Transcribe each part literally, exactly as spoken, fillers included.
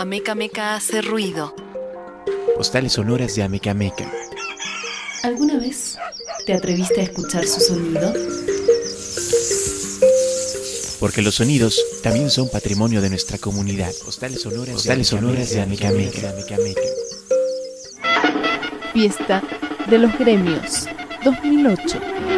Ameca Meca hace ruido. Postales sonoras de Ameca Meca. ¿Alguna vez te atreviste a escuchar su sonido? Porque los sonidos también son patrimonio de nuestra comunidad. Postales sonoras, Postales sonoras de Ameca Meca. Fiesta de los Gremios dos mil ocho.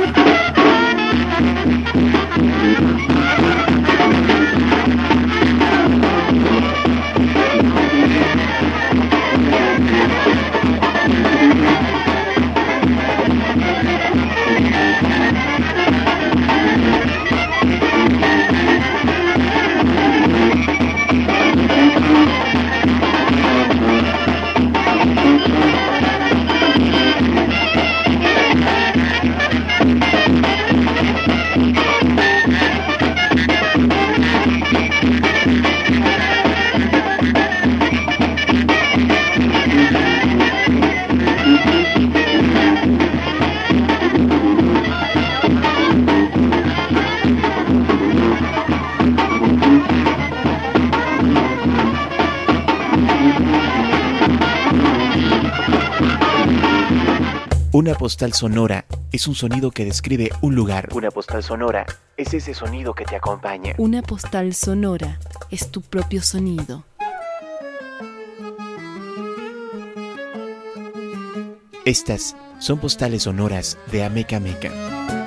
Una postal sonora es un sonido que describe un lugar. Una postal sonora es ese sonido que te acompaña. Una postal sonora es tu propio sonido. Estas son postales sonoras de Ameca Meca.